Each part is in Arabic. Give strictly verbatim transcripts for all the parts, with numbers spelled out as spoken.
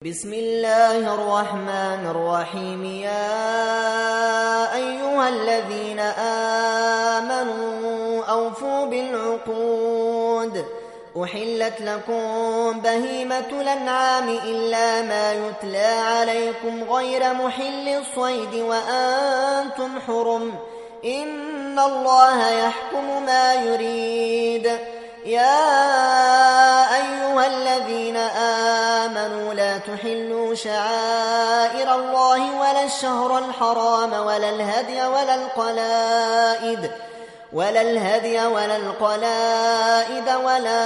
بسم الله الرحمن الرحيم. يا أيها الذين آمنوا أوفوا بالعقود. أحلت لكم بهيمة الأنعام إلا ما يتلى عليكم غير محل الصيد وأنتم حرم، إن الله يحكم ما يريد. يا أيها الذين آمنوا لا تحلوا شعائر الله ولا الشهر الحرام ولا الهدي ولا القلائد ولا الهدي ولا القلائد ولا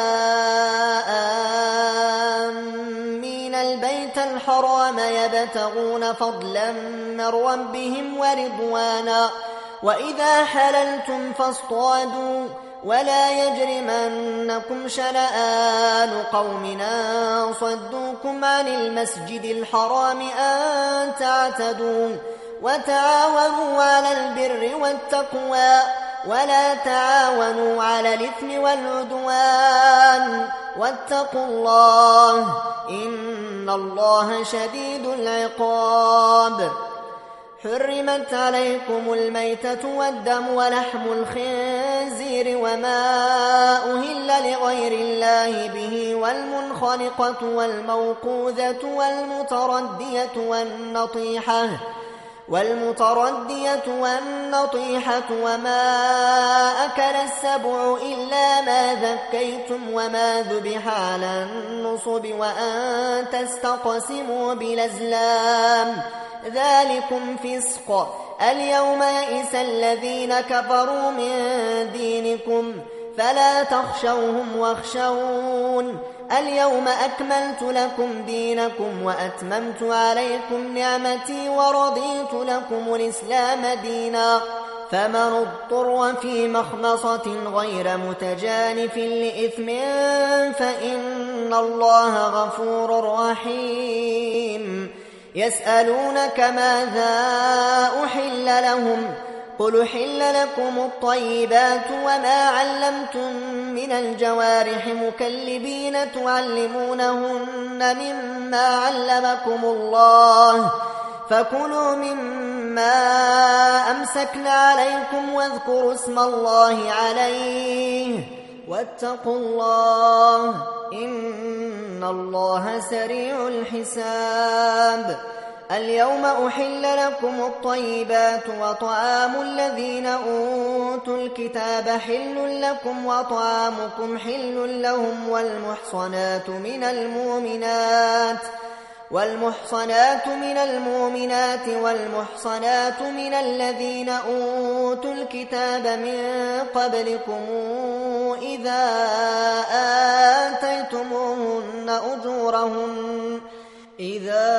آمين البيت الحرام يبتغون فضلا من ربهم ورضوانا. وإذا حللتم فاصطادوا ولا يجرمنكم شنآن قوم أن صدوكم عن المسجد الحرام أن تعتدوا. وتعاونوا على البر والتقوى ولا تعاونوا على الإثم والعدوان، واتقوا الله إن الله شديد العقاب. حرمت عليكم الميتة والدم ولحم الخنزير وما أهل لغير الله به والمنخنقة والموقوذة والمتردية والنطيحة والمتردية والنطيحة وما أكل السبع إلا ما ذكيتم وما ذبح على النصب وأن تستقسموا بالأزلام، ذلكم فسق. اليوم يئس الذين كفروا من دينكم فلا تخشوهم واخشون. اليوم أكملت لكم دينكم وأتممت عليكم نعمتي ورضيت لكم الإسلام دينا. فمن اضطر في مخمصة غير متجانف لإثم فإن الله غفور رحيم. يسألونك ماذا أحل لهم قل أحل لكم الطيبات وما علمتم من الجوارح مكلبين تعلمونهن مما علمكم الله فكلوا مما أمسكن عليكم واذكروا اسم الله عليه واتقوا الله إن الله سريع الحساب. اليوم أحل لكم الطيبات وطعام الذين أوتوا الكتاب حل لكم وطعامكم حل لهم والمحصنات من المؤمنات والمحصنات من المؤمنات والمحصنات من الذين أوتوا الكتاب من قبلكم إذا آتيتموهن أجورهن إذا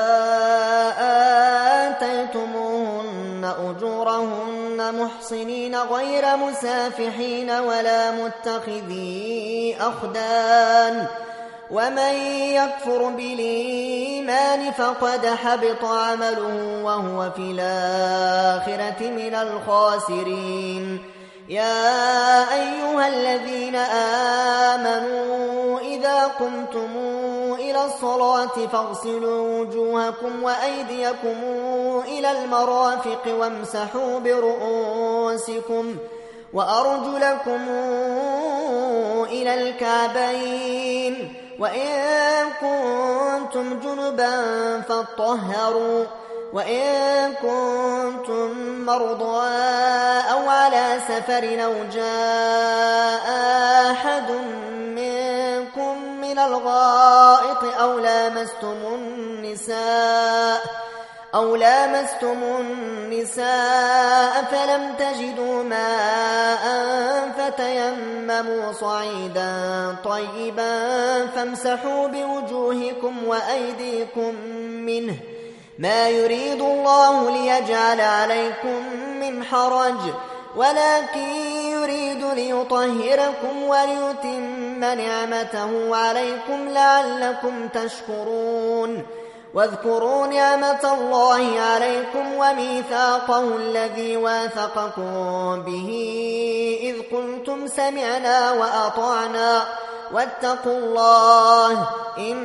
آتيتموهن أجورهن محصنين غير مسافحين ولا متخذي أخدان. ومن يكفر بالإيمان فقد حبط عمله وهو في الآخرة من الخاسرين. يا أيها الذين آمنوا إذا قمتم إلى الصلاة فاغسلوا وجوهكم وأيديكم إلى المرافق وامسحوا برؤوسكم وأرجلكم إلى الكعبين وإن كنتم جنبا فاطهروا وإن كنتم مرضى أو على سفر أو جاء أحد منكم من الغائط أو لامستم النساء أو لامستم النساء فلم تجدوا ماء فتيمموا صعيدا طيبا فامسحوا بوجوهكم وأيديكم منه ما يريد الله ليجعل عليكم من حرج ولكن يريد ليطهركم وليتم نعمته عليكم لعلكم تشكرون. واذكروا نعمة الله عليكم وميثاقه الذي واثقكم به إذ قلتم سمعنا وأطعنا واتقوا الله إن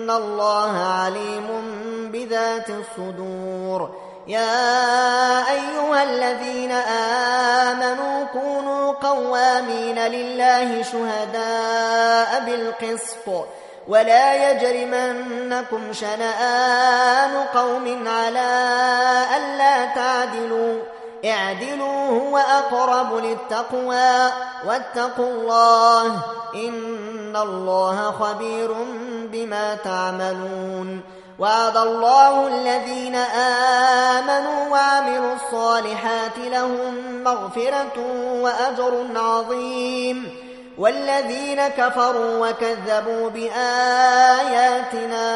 إن الله عليم بذات الصدور. يا أيها الذين آمنوا كونوا قوامين لله شهداء بالقسط ولا يجرمنكم شنآن قوم على ألا تعدلوا اعدلوا هو أقرب للتقوى واتقوا الله إن الله خبير بما تعملون. وعد الله الذين آمنوا وعملوا الصالحات لهم مغفرة وأجر عظيم والذين كفروا وكذبوا بآياتنا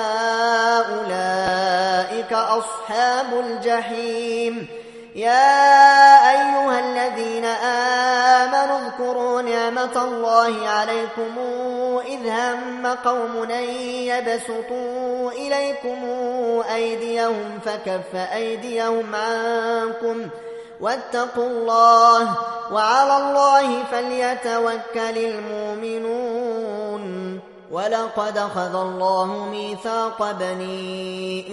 أولئك أصحاب الجحيم. يا أيها الذين آمنوا اذكروا نعمة الله عليكم إذ هم قوم أن يبسطوا إليكم أيديهم فكف أيديهم عنكم واتقوا الله وعلى الله فليتوكل المؤمنون. ولقد أخذ الله ميثاق بني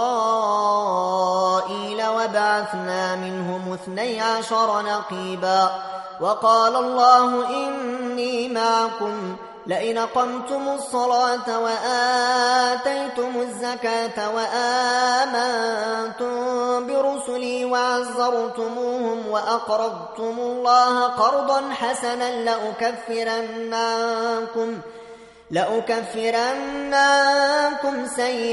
إسرائيل وبعثنا منهم اثني عشر نقيبا وقال الله إني معكم لئن أقمتم الصلاة وآتيتم الزكاة وآمنتم برسلي وعزرتموهم وأقرضتم الله قرضا حسنا لأكفرن عنكم لأكفرن عنكم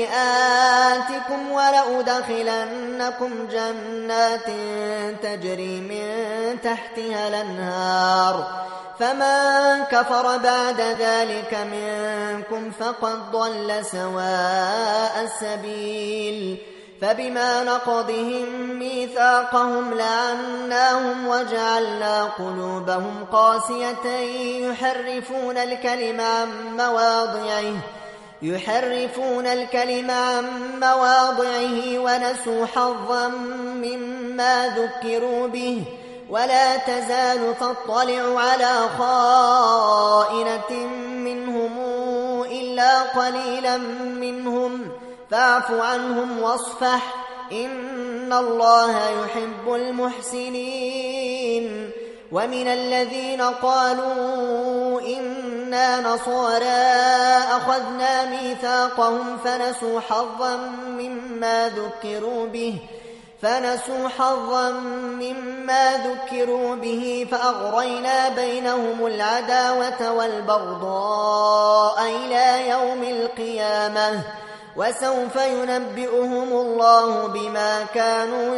سيئاتكم ولأدخلنكم جنات تجري من تحتها الأنهار فمن كفر بعد ذلك منكم فقد ضل سواء السبيل. فبما نقضهم ميثاقهم لعناهم وجعلنا قلوبهم قاسية يحرفون الكلم عن مواضعه يحرفون الكلم عن مواضعه ونسوا حظا مما ذكروا به ولا تزال تطلع على خائنة منهم إلا قليلا منهم فاعف عنهم واصفح إن الله يحب المحسنين. ومن الذين قالوا إنا نصارى أخذنا ميثاقهم فنسوا حظا مما ذكروا به فنسوا حظا مما ذكروا به فأغرينا بينهم العداوة والبغضاء إلى يوم القيامة وسوف ينبئهم الله بما كانوا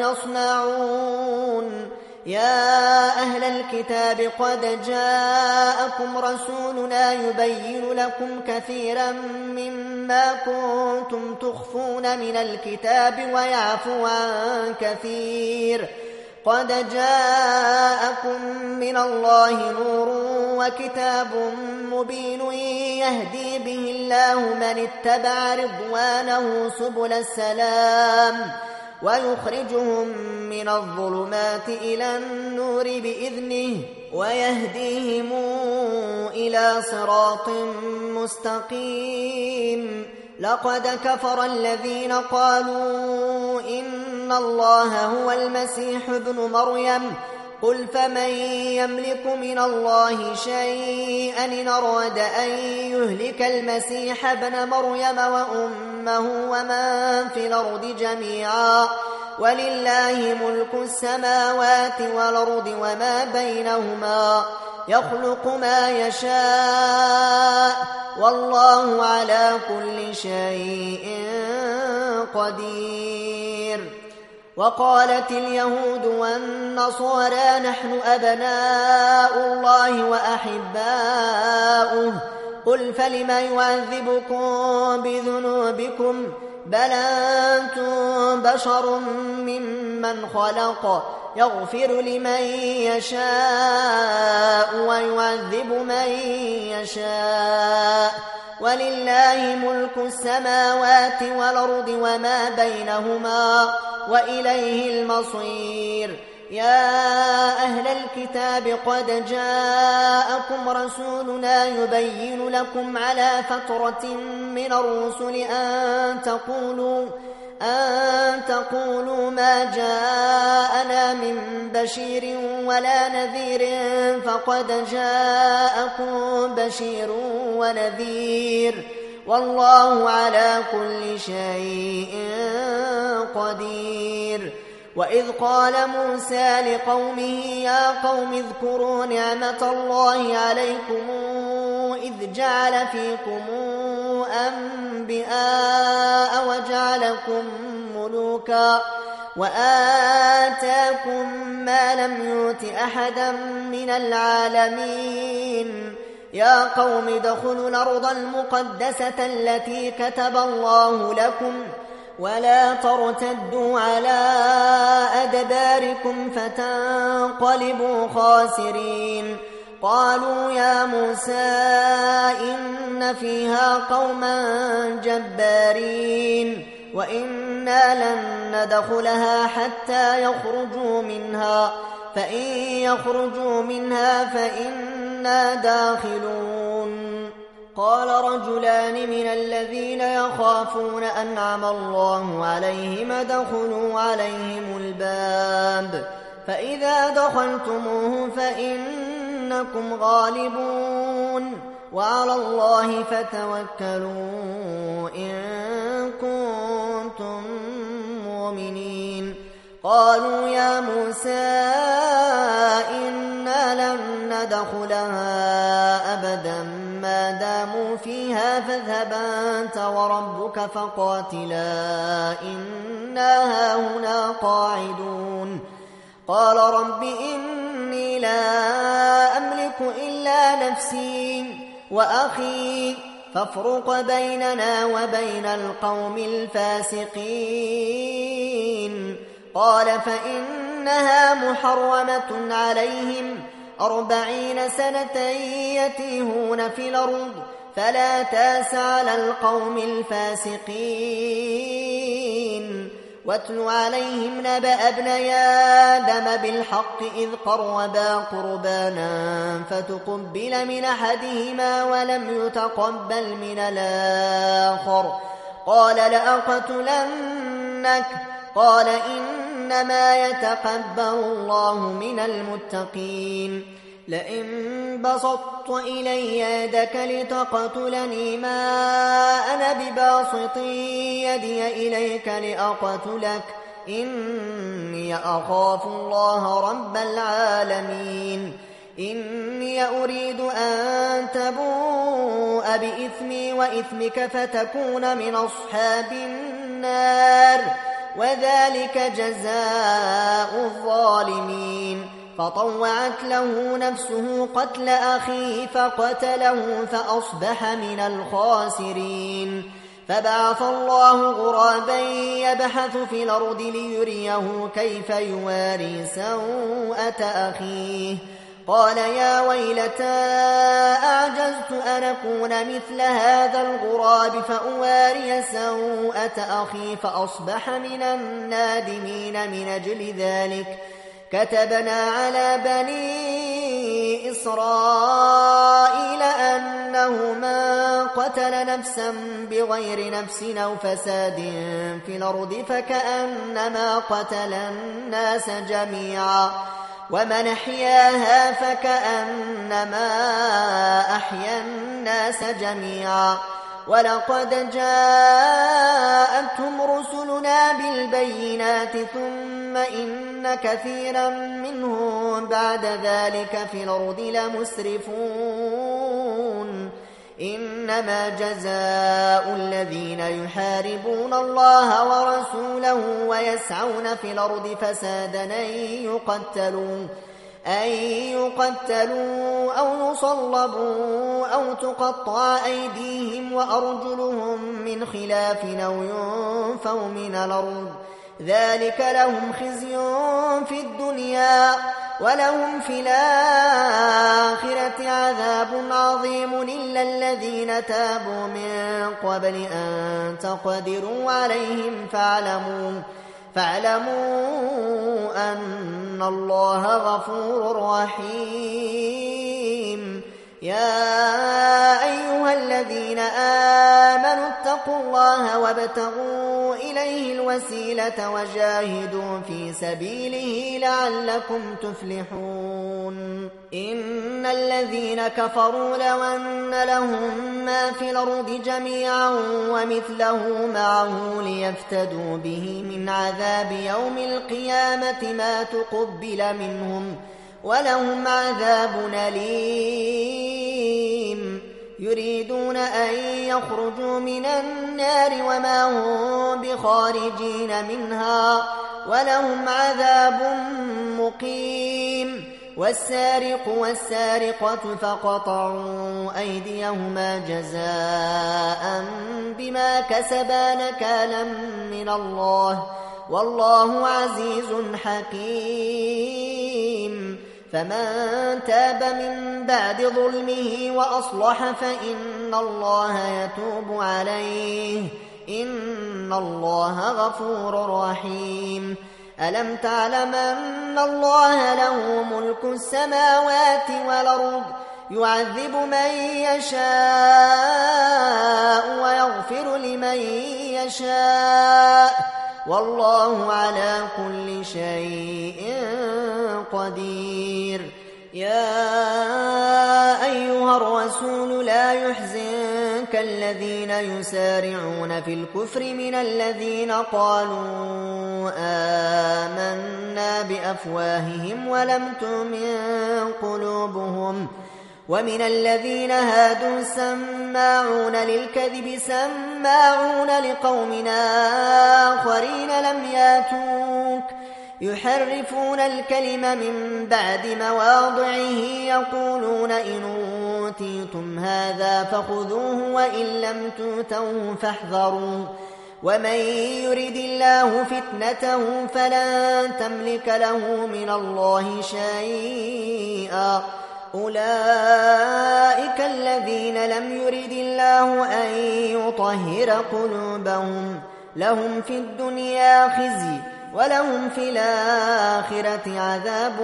يصنعون. يا أهل الكتاب قد جاءكم رسولنا يبين لكم كثيرا مما كنتم تخفون من الكتاب ويعفو عن كثير قد جاءكم من الله نور وكتاب مبين يهدي به الله من اتبع رضوانه سبل السلام ويخرجهم من الظلمات إلى النور بإذنه ويهديهم إلى صراط مستقيم. لقد كفر الذين قالوا إن الله هو المسيح ابن مريم قل فمن يملك من الله شيئا إن أراد أن يهلك المسيح ابن مريم وأمه ومن في الأرض جميعا ولله ملك السماوات والأرض وما بينهما يخلق ما يشاء والله على كل شيء قدير. وقالت اليهود والنصارى نحن أبناء الله وأحباؤه قل فلم يعذبكم بذنوبكم بل أنتم بشر ممن خلق يغفر لمن يشاء ويعذب من يشاء ولله ملك السماوات والأرض وما بينهما وإليه المصير. يا أهل الكتاب قد جاءكم رسولنا يبين لكم على فترة من الرسل أن تقولوا أن تقولوا ما جاءنا من بشير ولا نذير فقد جاءكم بشير ونذير والله على كل شيء قدير. وإذ قال موسى لقومه يا قوم اذكروا نعمة الله عليكم إذ جعل فيكم أنبياء وجعلكم ملوكا وآتاكم ما لم يؤت أحدا من العالمين. يا قوم ادخلوا الأرض المقدسة التي كتب الله لكم ولا ترتدوا على أدباركم فتنقلبوا خاسرين. قالوا يا موسى إن فيها قوما جبارين وإنا لن ندخلها حتى يخرجوا منها فإن يخرجوا منها فإنا داخلون. قال رجلان من الذين يخافون أنعم الله عليهم ادخلوا عليهم الباب فإذا دخلتموه فإنكم غالبون وعلى الله فتوكلوا إن كنتم مؤمنين. قالوا يا موسى إنا لن ندخلها أبدا ما داموا فيها فاذهب أنت وربك فقاتلا إنا هاهنا قاعدون. قال رب إني لا أملك إلا نفسي وأخي فافرق بيننا وبين القوم الفاسقين. قال فإنها محرمة عليهم أربعين سنة يتيهون في الأرض فلا تاس على القوم الفاسقين. واتل عليهم نبأ ابني آدم بالحق إذ قربا قربانا فتقبل من أحدهما ولم يتقبل من الآخر قال لأقتلنك قال إنما يتقبل الله من المتقين. لئن بسطت إلي يدك لتقتلني ما أنا بباسط يدي إليك لأقتلك إني أخاف الله رب العالمين. إني أريد أن تبوء بإثمي وإثمك فتكون من أصحاب النار وذلك جزاء الظالمين. فطوعت له نفسه قتل أخيه فقتله فأصبح من الخاسرين. فبعث الله غرابا يبحث في الأرض ليريه كيف يواري سوءة أخيه قال يا ويلتى أعجزت أن أكون مثل هذا الغراب فأواري سوءة أخي فأصبح من النادمين. من أجل ذلك كتبنا على بني إسرائيل أنه من قتل نفسا بغير نفس أو فساد في الأرض فكأنما قتل الناس جميعا ومن أحياها فكأنما أحيا الناس جميعا. ولقد جاءتهم رسلنا بالبينات ثم إن كثيرا منهم بعد ذلك في الأرض لمسرفون. إنما جزاء الذين يحاربون الله ورسوله ويسعون في الأرض فسادا أن يقتلوا أن يقتلوا أو يصلبوا أو تقطع أيديهم وأرجلهم من خلاف أو ينفوا من الأرض ذلك لهم خزي في الدنيا ولهم في الآخرة عذاب عظيم إلا الذين تابوا من قبل أن تقدروا عليهم فاعلموا فاعلموا أن الله غفور رحيم. يا أيها الذين آمنوا اتقوا الله وابتغوا إليه الوسيلة وجاهدوا في سبيله لعلكم تفلحون. إن الذين كفروا لو أن لهم ما في الأرض جميعا ومثله معه ليفتدوا به من عذاب يوم القيامة ما تقبل منهم ولهم عذاب أليم. يريدون أن يخرجوا من النار وما هم بخارجين منها ولهم عذاب مقيم. والسارق والسارقة فقطعوا أيديهما جزاء بما كسبا نكالا من الله والله عزيز حكيم. فمن تاب من بعد ظلمه وأصلح فإن الله يتوب عليه إن الله غفور رحيم. ألم تعلم أن الله له ملك السماوات والأرض يعذب من يشاء ويغفر لمن يشاء والله على كل شيء قدير. يا أيها الرسول لا يحزنك الذين يسارعون في الكفر من الذين قالوا آمنا بأفواههم ولم تؤمن قلوبهم ومن الذين هادوا سماعون للكذب سماعون لقوم آخرين لم ياتوك يحرفون الكلم من بعد مواضعه يقولون إن أوتيتم هذا فخذوه وإن لم تؤتوه فاحذروا ومن يرد الله فتنته فلن تملك له من الله شيئا. أولئك الذين لم يرد الله أن يطهر قلوبهم لهم في الدنيا خزي ولهم في الآخرة عذاب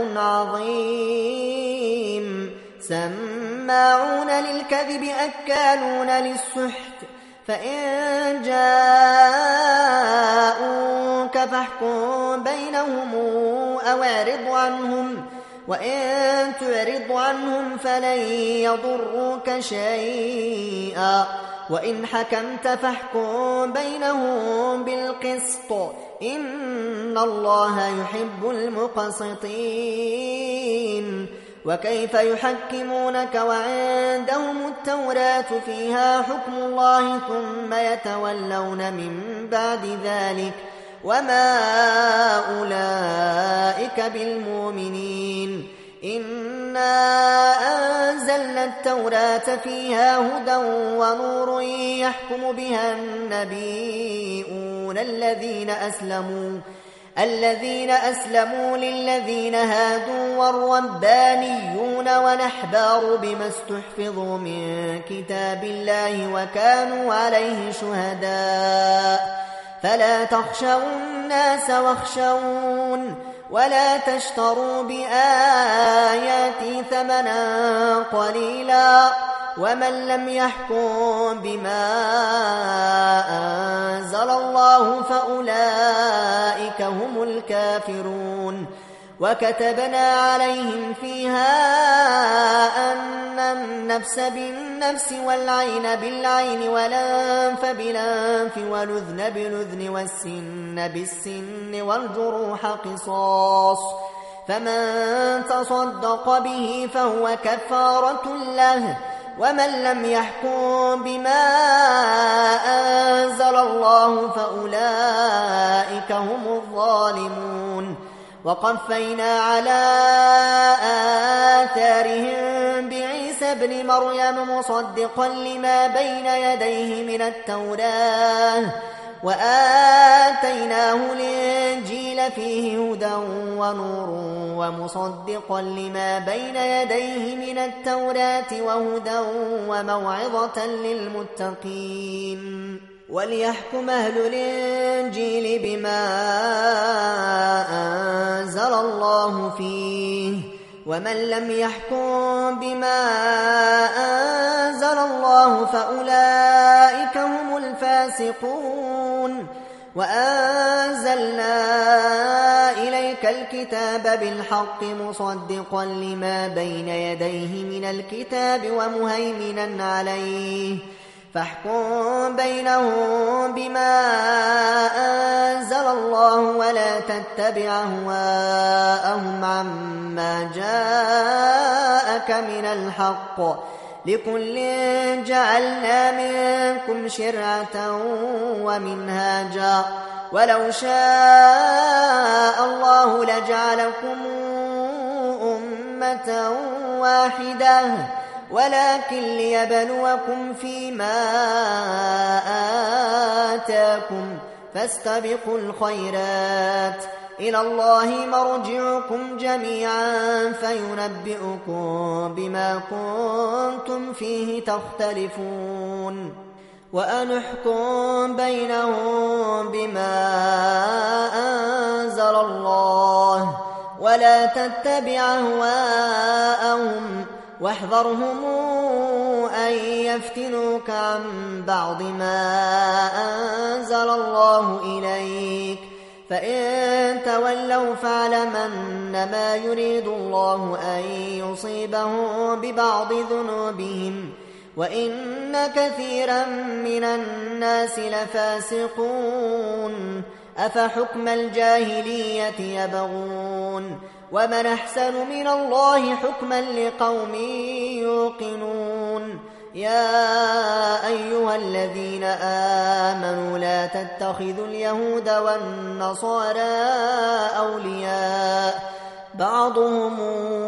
عظيم. سماعون للكذب أكالون للسحت فإن جاءوك فاحكم بينهم أو اعرض عنهم وإن تعرض عنهم فلن يضروك شيئا وإن حكمت فاحكم بينهم بالقسط إن الله يحب المقسطين. وكيف يحكمونك وعندهم التوراة فيها حكم الله ثم يتولون من بعد ذلك وما أولئك بالمؤمنين. إنا أنزلنا التوراة فيها هدى ونور يحكم بها النبيون الذين أسلموا الذين أسلموا للذين هادوا والربانيون والأحبار بما استحفظوا من كتاب الله وكانوا عليه شهداء فلا تخشوا الناس واخشون ولا تشتروا بآياتي ثمنا قليلا ومن لم يحكم بما أنزل الله فأولئك هم الكافرون. وكتبنا عليهم فيها أن النفس بالنفس والعين بالعين والأنف بالأنف والأذن بالأذن والسن بالسن والجروح قصاص فمن تصدق به فهو كفارة له ومن لم يحكم بما أنزل الله فأولئك هم الظالمون. وقفينا على آثارهم بعيسى ابن مريم مصدقا لما بين يديه من التوراة وآتيناه الإنجيل فيه هدى ونور ومصدقا لما بين يديه من التوراة وهدى وموعظة للمتقين. وليحكم أهل الإنجيل بما أنزل الله فيه، ومن لم يحكم بما أنزل الله فأولئك هم الفاسقون. وأنزلنا إليك الكتاب بالحق مصدقا لما بين يديه من الكتاب ومهيمنا عليه، فاحكم بينهم بما أنزل الله ولا تتبع أهواءهم عما جاءك من الحق، لكل جعلنا منكم شرعة ومنهاجا، ولو شاء الله لجعلكم أمة واحدة ولكن ليبلوكم فيما آتاكم، فاستبقوا الخيرات، إلى الله مرجعكم جميعا فينبئكم بما كنتم فيه تختلفون. وأن احكم بينهم بما أنزل الله ولا تتبع أهواءهم، واحذرهم أن يفتنوك عن بعض ما أنزل الله إليك، فإن تولوا فاعلم أنما يريد الله أن يصيبهم ببعض ذنوبهم، وإن كثيرا من الناس لفاسقون. أفحكم الجاهلية يبغون، ومن أحسن من الله حكما لقوم يوقنون. يا أيها الذين آمنوا لا تتخذوا اليهود والنصارى أولياء، بعضهم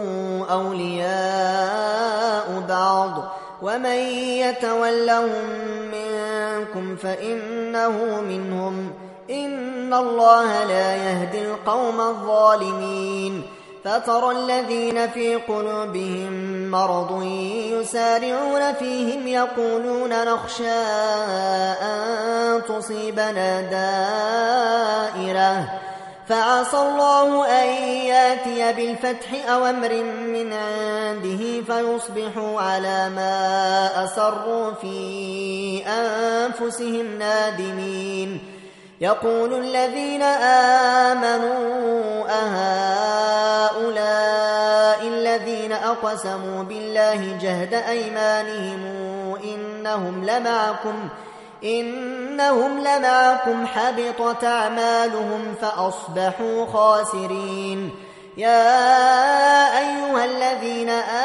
أولياء بعض، ومن يتولهم منكم فإنه منهم، إن الله لا يهدي القوم الظالمين. فترى الذين في قلوبهم مرض يسارعون فيهم يقولون نخشى أن تصيبنا دائرة، فعسى الله أن ياتي بالفتح أو أمر من عنده فيصبحوا على ما أسروا في أنفسهم نادمين. يقول الذين آمنوا أهؤلاء الذين أقسموا بالله جهد أيمانهم إنهم لمعكم إنهم لمعكم حبطت أعمالهم فأصبحوا خاسرين. يا أيها الذين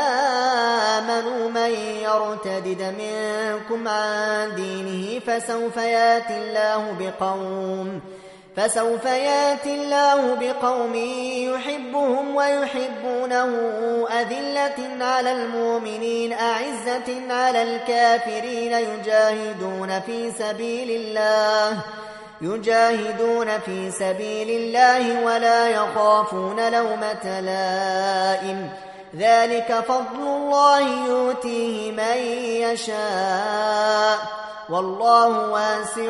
آمنوا من يرتدد منكم عن دينه فسوف يأتي الله بقوم فسوف يأتي الله بقوم يحبهم ويحبونه أذلة على المؤمنين أعزة على الكافرين يجاهدون في سبيل الله يجاهدون في سبيل الله ولا يخافون لومة لائم، ذلك فضل الله يؤتيه من يشاء والله واسع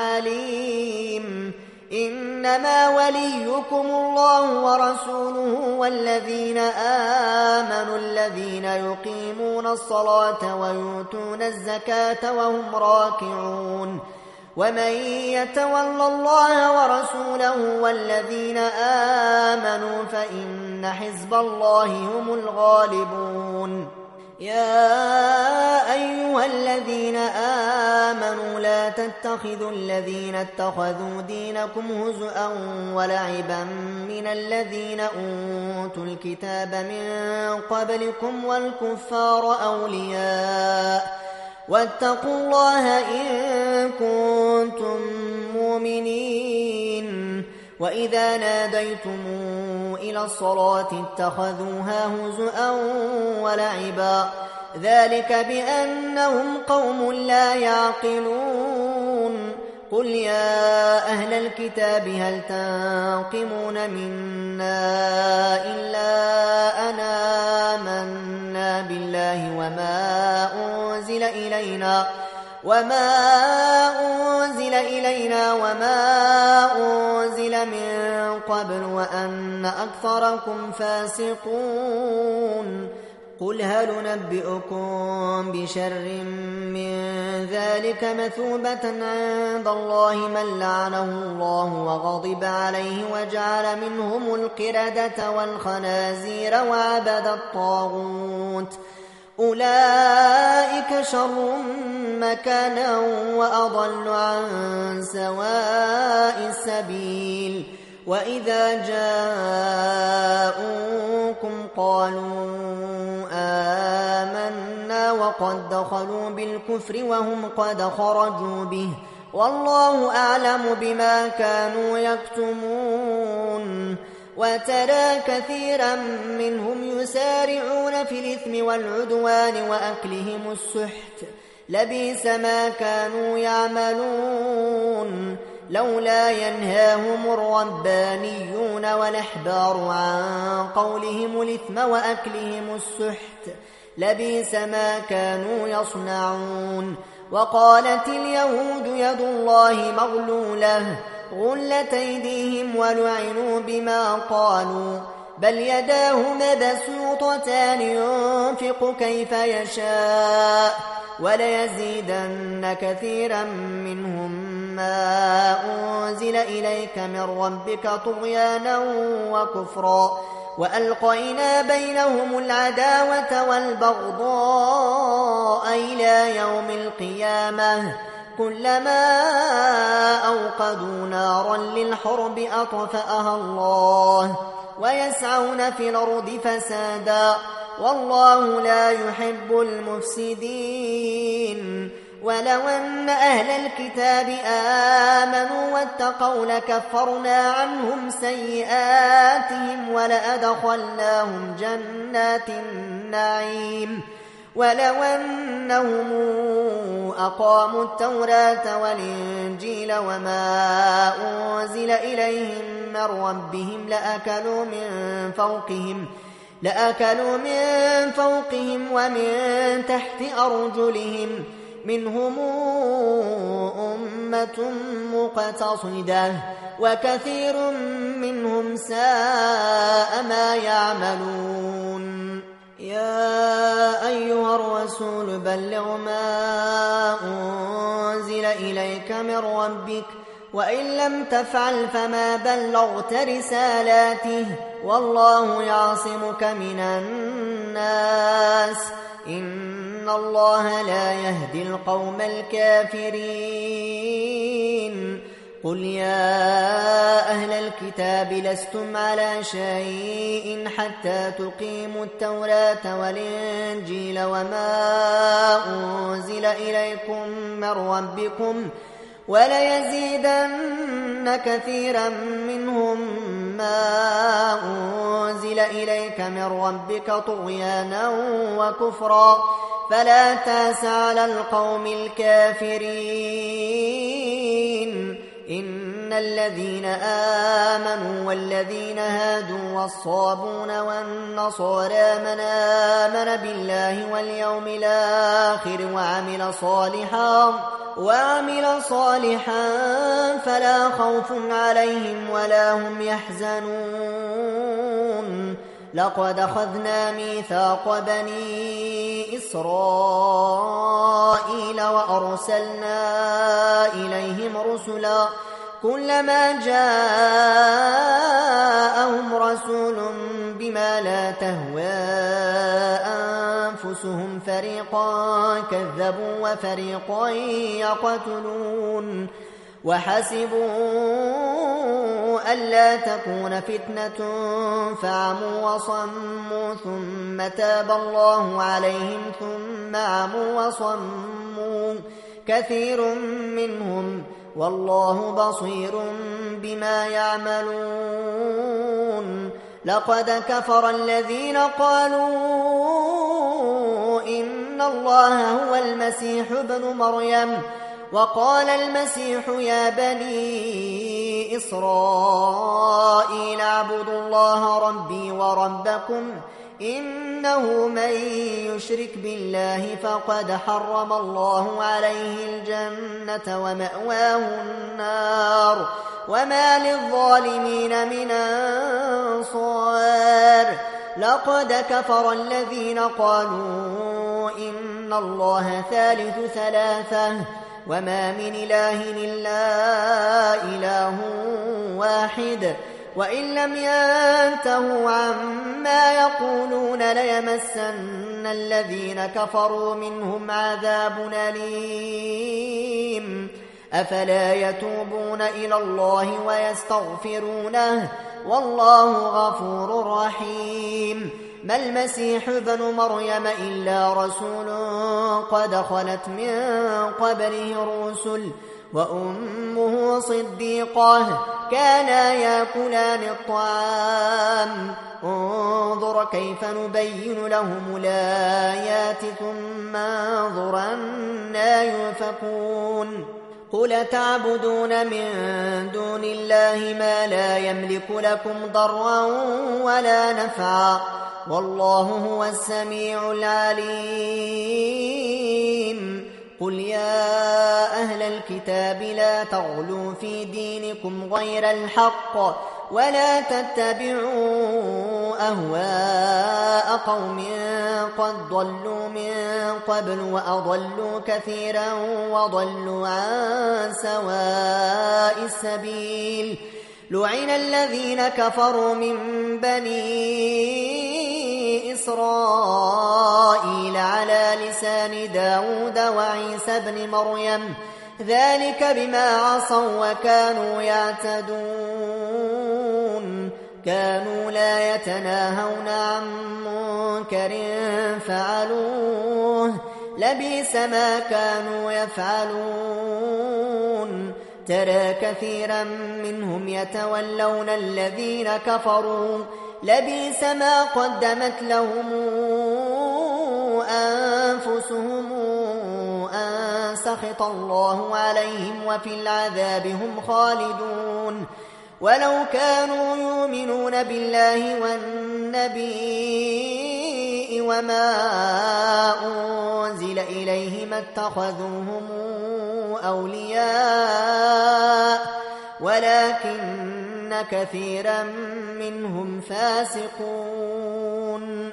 عليم. إنما وليكم الله ورسوله والذين آمنوا الذين يقيمون الصلاة ويؤتون الزكاة وهم راكعون. ومن يتول الله ورسوله والذين آمنوا فإن حزب الله هم الغالبون. يا أيها الذين آمنوا لا تتخذوا الذين اتخذوا دينكم هزءا ولعبا من الذين أوتوا الكتاب من قبلكم والكفار أولياء واتقوا الله إن كنتم مؤمنين. وإذا ناديتم إلى الصلاة اتخذوها هزءا ولعبا، ذلك بأنهم قوم لا يعقلون. قل يا أهل الكتاب هل تنقمون منا إلا أن آمنا بالله وما أنزل إلينا وما أنزل إلينا وما أنزل من قبل وأن أكثركم فاسقون قل هل ننبئكم بشر من ذلك مثوبة عند الله من لعنه الله وغضب عليه وجعل منهم القردة والخنازير وعبد الطاغوت أولئك شر مكانا وأضل عن سواء السبيل وإذا جاءوكم قالوا آمنا وقد دخلوا بالكفر وهم قد خرجوا به والله أعلم بما كانوا يكتمون وترى كثيرا منهم يسارعون في الإثم والعدوان وأكلهم السحت لبئس ما كانوا يعملون لولا ينهاهم الربانيون والأحبار عن قولهم الإثم وأكلهم السحت لبئس ما كانوا يصنعون وقالت اليهود يد الله مغلولة غلت أيديهم ولعنوا بما قالوا بل يداه مبسوطتان ينفق كيف يشاء وليزيدن كثيرا منهم ما أنزل إليك من ربك طغيانا وكفرا وألقينا بينهم العداوة والبغضاء إلى يوم القيامة كلما أوقدوا نارا للحرب أطفأها الله ويسعون في الأرض فسادا والله لا يحب المفسدين ولو أن أهل الكتاب آمنوا واتقوا لكفرنا عنهم سيئاتهم ولأدخلناهم جنات النعيم ولو أنهم أقاموا التوراة والإنجيل وما أنزل إليهم من ربهم لأكلوا من فوقهم لأكلوا من فوقهم ومن تحت أرجلهم منهم أمة مقتصدة وكثير منهم ساء ما يعملون يا أيها الرسول بلغ ما أنزل إليك من ربك وإن لم تفعل فما بلغت رسالاته والله يعصمك من الناس إن الله لا يهدي القوم الكافرين قل يا أهل الكتاب لستم على شيء حتى تقيموا التوراة والإنجيل وما أنزل إليكم من ربكم وليزيدن كثيرا منهم ما أنزل إليك من ربك طغيانا وكفرا فلا تأس على القوم الكافرين إن الذين آمنوا والذين هادوا والصابون والنصارى من آمن بالله واليوم الآخر وعمل صالحا وعمل صالحا فلا خوف عليهم ولا هم يحزنون لقد أخذنا ميثاق بني إسرائيل وأرسلنا إليهم رسلا كلما جاءهم رسول بما لا تهوى أنفسهم فريقا كذبوا وفريقا يقتلون وحسبوا ألا تكون فتنة فعموا وصموا ثم تاب الله عليهم ثم عموا وصموا كثير منهم والله بصير بما يعملون لقد كفر الذين قالوا إن الله هو المسيح ابن مريم وقال المسيح يا بني إسرائيل اعبدوا الله ربي وربكم إنه من يشرك بالله فقد حرم الله عليه الجنة ومأواه النار وما للظالمين من أنصار لقد كفر الذين قالوا إن الله ثالث ثلاثة وما من إله إلا إله واحد وإن لم ينتهوا عما يقولون ليمسن الذين كفروا منهم عذاب أليم أفلا يتوبون إلى الله ويستغفرونه والله غفور رحيم ما المسيح ابن مريم إلا رسول قد خلت من قبله الرسل وأمه صديقة كانا يأكلان الطعام انظر كيف نبين لهم الآيات ثم انظر أنا يؤفكون قل تعبدون من دون الله ما لا يملك لكم ضرا ولا نفعا والله هو السميع العليم قل يا أهل الكتاب لا تغلوا في دينكم غير الحق ولا تتبعوا أهواء قوم قد ضلوا من قبل وأضلوا كثيرا وضلوا عن سواء السبيل لعن الذين كفروا من بني إسرائيل على لسان داود وعيسى بن مريم ذلك بما عصوا وكانوا يعتدون كانوا لا يتناهون عن منكر فعلوه لبئس ما كانوا يفعلون ترى كثيرا منهم يتولون الذين كفروا لبئس ما قدمت لهم أنفسهم أن سخط الله عليهم وفي العذاب هم خالدون ولو كانوا يؤمنون بالله والنبي وما أنزل إليه ما اتخذوهم أولياء ولكن كثيرا منهم فاسقون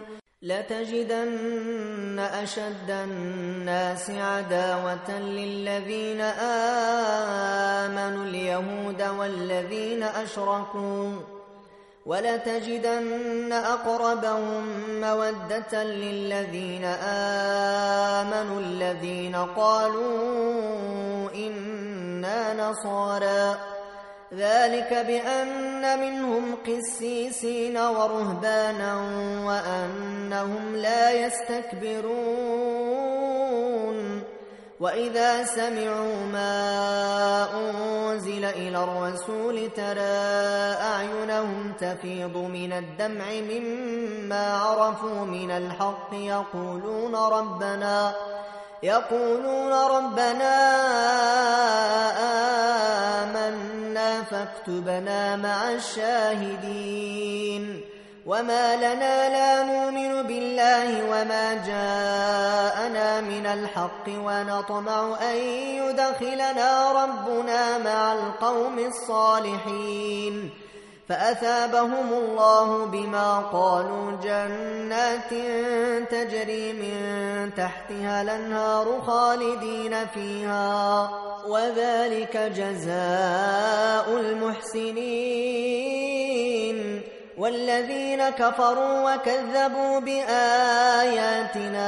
لتجدن أشد الناس عداوة للذين آمنوا اليهود والذين أشركوا ولتجدن أقربهم مودة للذين آمنوا الذين قالوا إنا نصارى ذلك بأن منهم قسيسين ورهبانا وأنهم لا يستكبرون وإذا سمعوا ما أنزل إلى الرسول ترى أعينهم تفيض من الدمع مما عرفوا من الحق يقولون ربنا يقولون ربنا آمنا فاكتبنا مع الشاهدين وما لنا لا نؤمن بالله وما جاءنا من الحق ونطمع أن يدخلنا ربنا مع القوم الصالحين فأثابهم الله بما قالوا جنات تجري من تحتها الأنهار خالدين فيها وذلك جزاء المحسنين والذين كفروا وكذبوا بآياتنا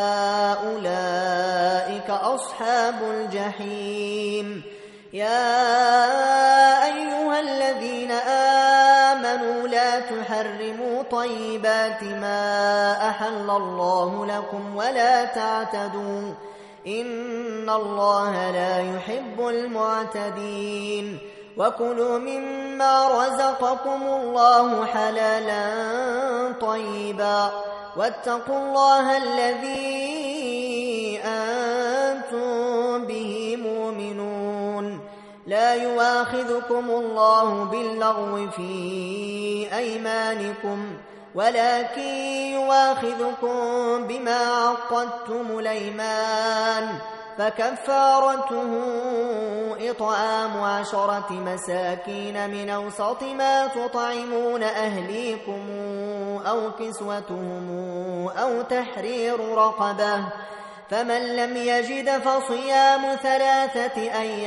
أولئك أصحاب الجحيم يا أيها الذين آمنوا لا تحرموا طيبات ما أحل الله لكم ولا تعتدوا إن الله لا يحب المعتدين وكلوا مما رزقكم الله حلالا طيبا واتقوا الله الذي أنتم به مؤمنون لا يؤاخذكم الله باللغو في أيمانكم ولكن يواخذكم بما عقدتم الأيمان، فكفارته إطعام عشرة مساكين من أوسط ما تطعمون أهليكم أو كسوتهم أو تحرير رقبة، فمن لم يجد فصيام ثلاثة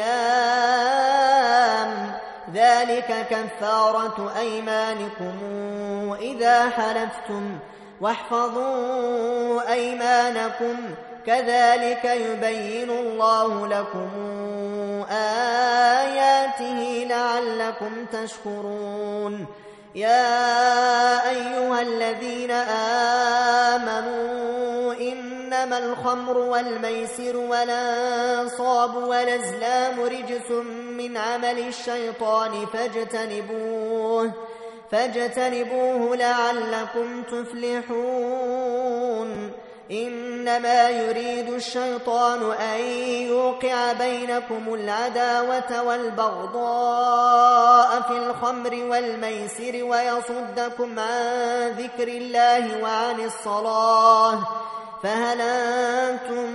أيام، ذلك كفارة أيمانكم إذا حلفتم، واحفظوا أيمانكم، كذلك يبين الله لكم آياته لعلكم تشكرون. يا أيها الذين آمنوا إنما الخمر والميسر والأنصاب والأزلام رجس من عمل الشيطان فاجتنبوه فاجتنبوه لعلكم تفلحون. إنما يريد الشيطان أن يوقع بينكم العداوة والبغضاء في الخمر والميسر ويصدكم عن ذكر الله وعن الصلاة، فهل أنتم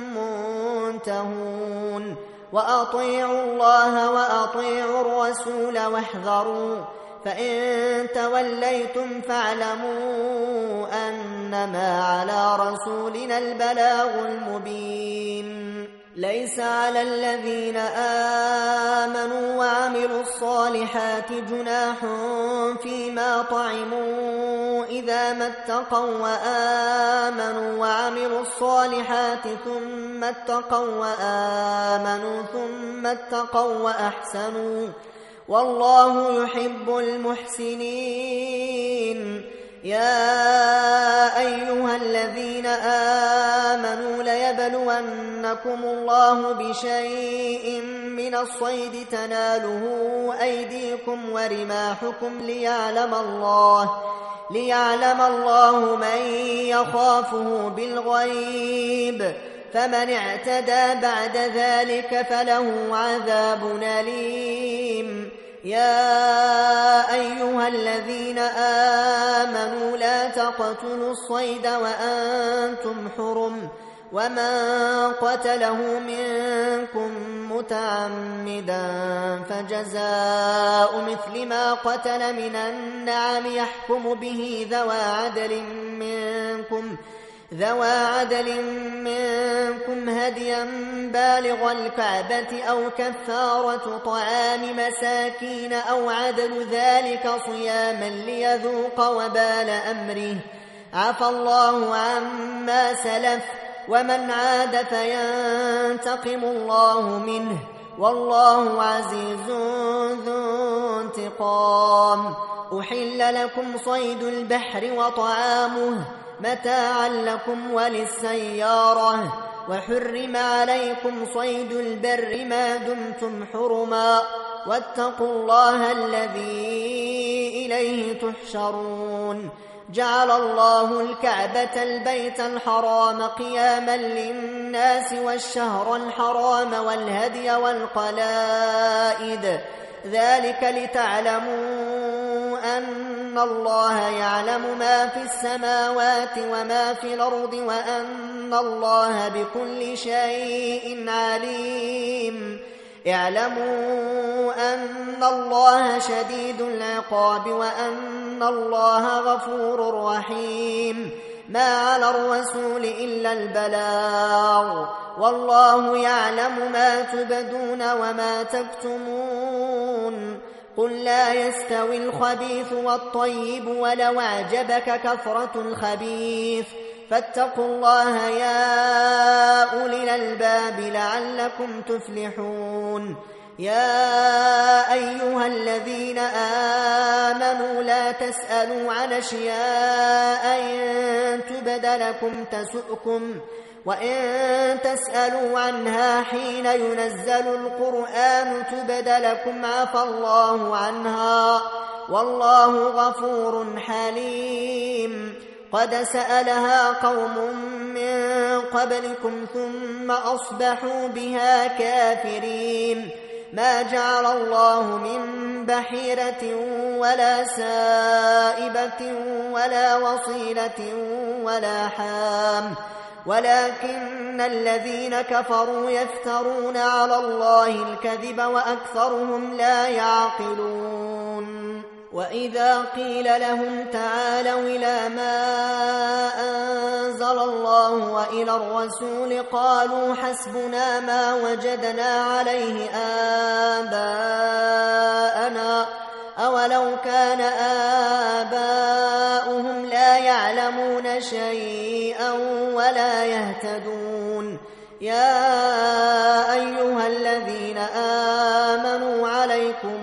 منتهون؟ وأطيعوا الله وأطيعوا الرسول واحذروا، فإن توليتم فاعلموا أنما على رسولنا البلاغ المبين. ليس على الذين آمنوا وعملوا الصالحات جناح فيما طعموا إذا ما اتقوا وآمنوا وعملوا الصالحات ثم اتقوا وآمنوا ثم اتقوا وأحسنوا، والله يحب المحسنين. يا أيها الذين آمنوا ليبلونكم الله بشيء من الصيد تناله أيديكم ورماحكم ليعلم الله ليعلم الله من يخافه بالغيب، فمن اعتدى بعد ذلك فله عذاب أليم. يا أيها الذين آمنوا لا تقتلوا الصيد وأنتم حرم، ومن قتله منكم متعمدا فجزاء مثل ما قتل من النعم يحكم به ذوى عدل منكم ذوى عدل منكم هديا بالغ الكعبة أو كفارة طعام مساكين أو عدل ذلك صياما ليذوق وبال أمره، عفى الله عما سلف، ومن عاد فينتقم الله منه، والله عزيز ذو انتقام. أحل لكم صيد البحر وطعامه متاعا لكم وللسيارة، وحرم عليكم صيد البر ما دمتم حرما، واتقوا الله الذي إليه تحشرون. جعل الله الكعبة البيت الحرام قياما للناس والشهر الحرام والهدي والقلائد، ذلك لتعلموا أن الله يعلم ما في السماوات وما في الأرض وأن الله بكل شيء عليم. اعلموا أن الله شديد العقاب وأن الله غفور رحيم. ما على الرسول إلا البلاغ، والله يعلم ما تبدون وما تكتمون. قل لا يستوي الخبيث والطيب ولو أعجبك كثرة الخبيث، فاتقوا الله يا أولي الألباب لعلكم تفلحون. يا أيها الذين آمنوا لا تسألوا عن أشياء إن تبد لكم تسؤكم، وإن تسألوا عنها حين ينزل القرآن تبد لكم عفى الله عنها، والله غفور حليم. قد سألها قوم من قبلكم ثم أصبحوا بها كافرين. ما جعل الله من بحيرة ولا سائبة ولا وصيلة ولا حام ولكن الذين كفروا يفترون على الله الكذب وأكثرهم لا يعقلون. وإذا قيل لهم تعالوا إلى ما أنزل الله وإلى الرسول قالوا حسبنا ما وجدنا عليه آباءنا أولو كان آباؤهم لا يعلمون شيئا ولا يهتدون. يا أيها الذين آمنوا عليكم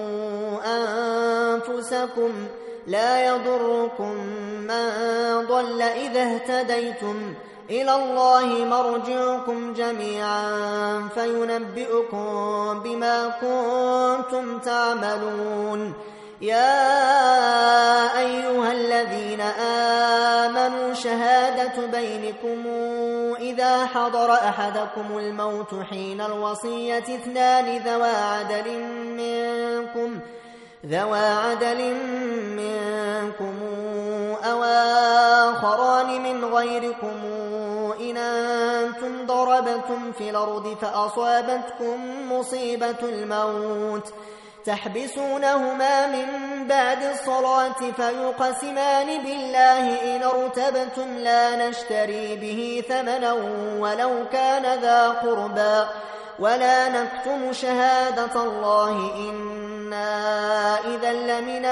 أنفسكم لا يضركم من ضل إذا اهتديتم إلى الله مرجعكم جميعا فينبئكم بما كنتم تعملون. يا أيها الذين آمنوا شهادة بينكم إذا حضر أحدكم الموت حين الوصية اثنان ذوى عدل منكم ذوى عدل منكم أو آخران من غيركم إن أنتم ضربتم في الأرض فأصابتكم مصيبة الموت تحبسونهما من بعد الصلاة فيقسمان بالله إن ارتبتم لا نشتري به ثمنا ولو كان ذا قربى ولا نكتم شهادة الله إنا إذا لمن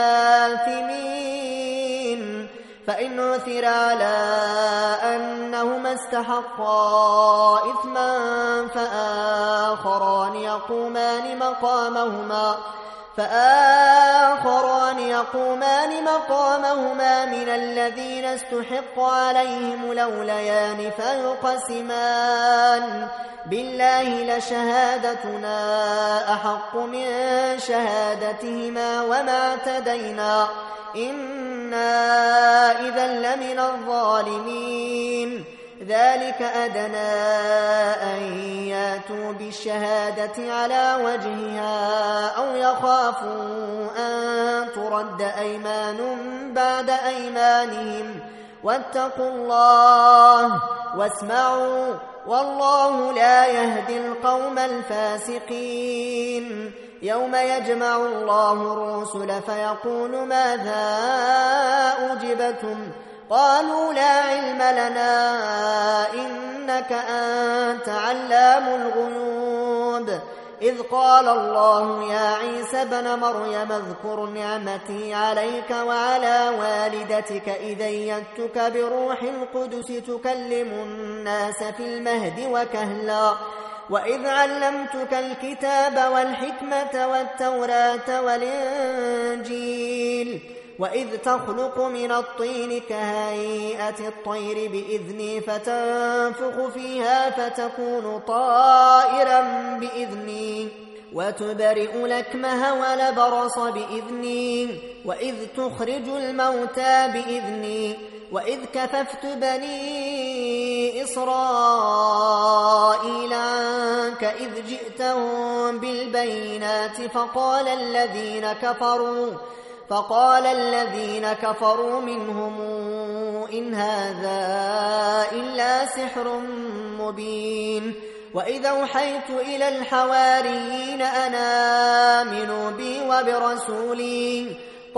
الآثمين. فإن عثر على أنهما استحقا إثما فآخران يقومان مقامهما فآخران يقومان مقامهما من الذين استحق عليهم الأوليان فيقسمان بالله لشهادتنا أحق من شهادتهما وما اعتدينا إنا إذا لمن الظالمين. ذلك أدنى أن ياتوا بالشهادة على وجهها أو يخافوا أن ترد أيمان بعد أيمانهم واتقوا الله واسمعوا والله لا يهدي القوم الفاسقين. يوم يجمع الله الرسل فيقول ماذا أجبتم قالوا لا علم لنا إنك أنت علام الغيوب. إذ قال الله يا عيسى ابن مريم اذكر نعمتي عليك وعلى والدتك إذ أيدتك بروح القدس تكلم الناس في المهد وكهلا وإذ علمتك الكتاب والحكمة والتوراة والإنجيل وإذ تخلق من الطين كهيئة الطير بإذني فتنفخ فيها فتكون طائرا بإذني وتبرئ الأكمه والأبرص بإذني وإذ تخرج الموتى بإذني وإذ كففت بني إسرائيل عنك إذ جئتهم بالبينات فقال الذين كفروا فقال الذين كفروا منهم إن هذا إلا سحر مبين. وإذا أوحيت إلى الحواريين أن آمنوا بي وبرسولي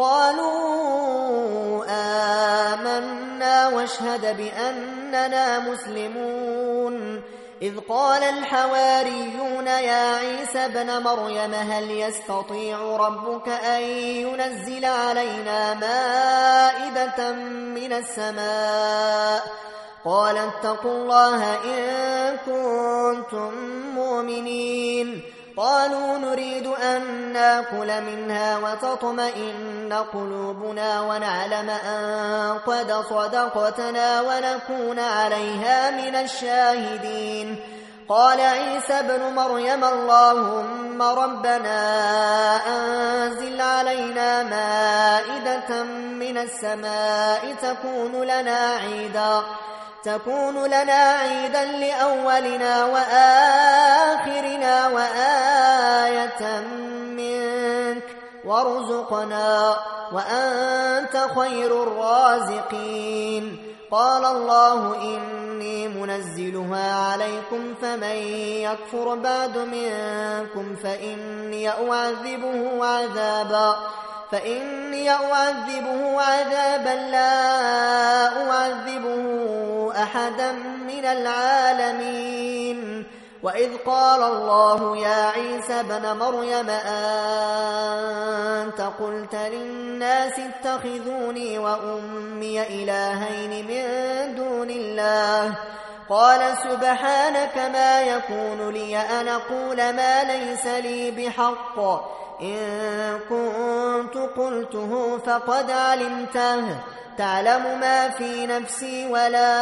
قالوا آمنا واشهد بأننا مسلمون. إذ قال الحواريون يا عيسى ابن مريم هل يستطيع ربك أن ينزل علينا مائدة من السماء قال اتقوا الله إن كنتم مؤمنين. قالوا نريد أن نأكل منها وتطمئن قلوبنا ونعلم أن قد صدقتنا ونكون عليها من الشاهدين. قال عيسى ابن مريم اللهم ربنا أنزل علينا مائدة من السماء تكون لنا عيدا تكون لنا عيدا لأولنا وآخرنا وآية منك وارزقنا وأنت خير الرازقين. قال الله إني منزلها عليكم فمن يكفر بعد منكم فإني أعذبه عذابا فإني أعذبه عذابا لا أعذبه أحدا من العالمين. وإذ قال الله يا عيسى ابن مريم أنت قلت للناس اتخذوني وأمي إلهين من دون الله قال سبحانك ما يكون لي أن أقول ما ليس لي بحق إن كنت قلته فقد علمته تعلم ما في نفسي ولا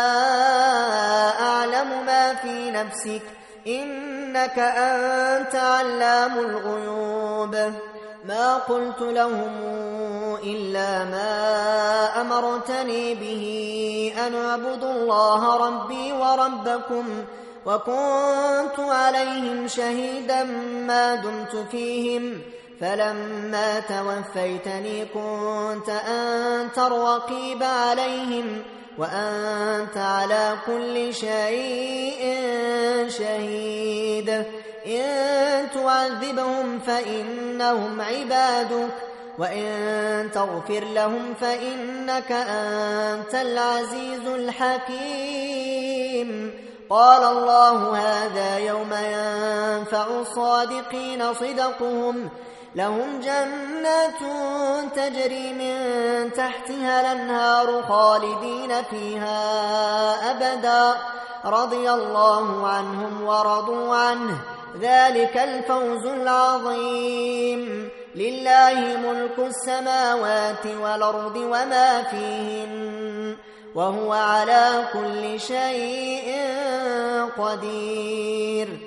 أعلم ما في نفسك إنك أنت علام الغيوب. ما قلت لهم إلا ما أمرتني به أن اعبدوا الله ربي وربكم وكنت عليهم شهيدا ما دمت فيهم فلما توفيتني كنت أنت الرقيب عليهم وأنت على كل شيء شهيد. إن تعذبهم فإنهم عبادك وإن تغفر لهم فإنك أنت العزيز الحكيم. قال الله هذا يوم ينفع الصادقين صدقهم لهم جنات تجري من تحتها الأنهار خالدين فيها أبدا رضي الله عنهم ورضوا عنه ذلك الفوز العظيم. لله ملك السماوات والأرض وما فيهن وهو على كل شيء قدير.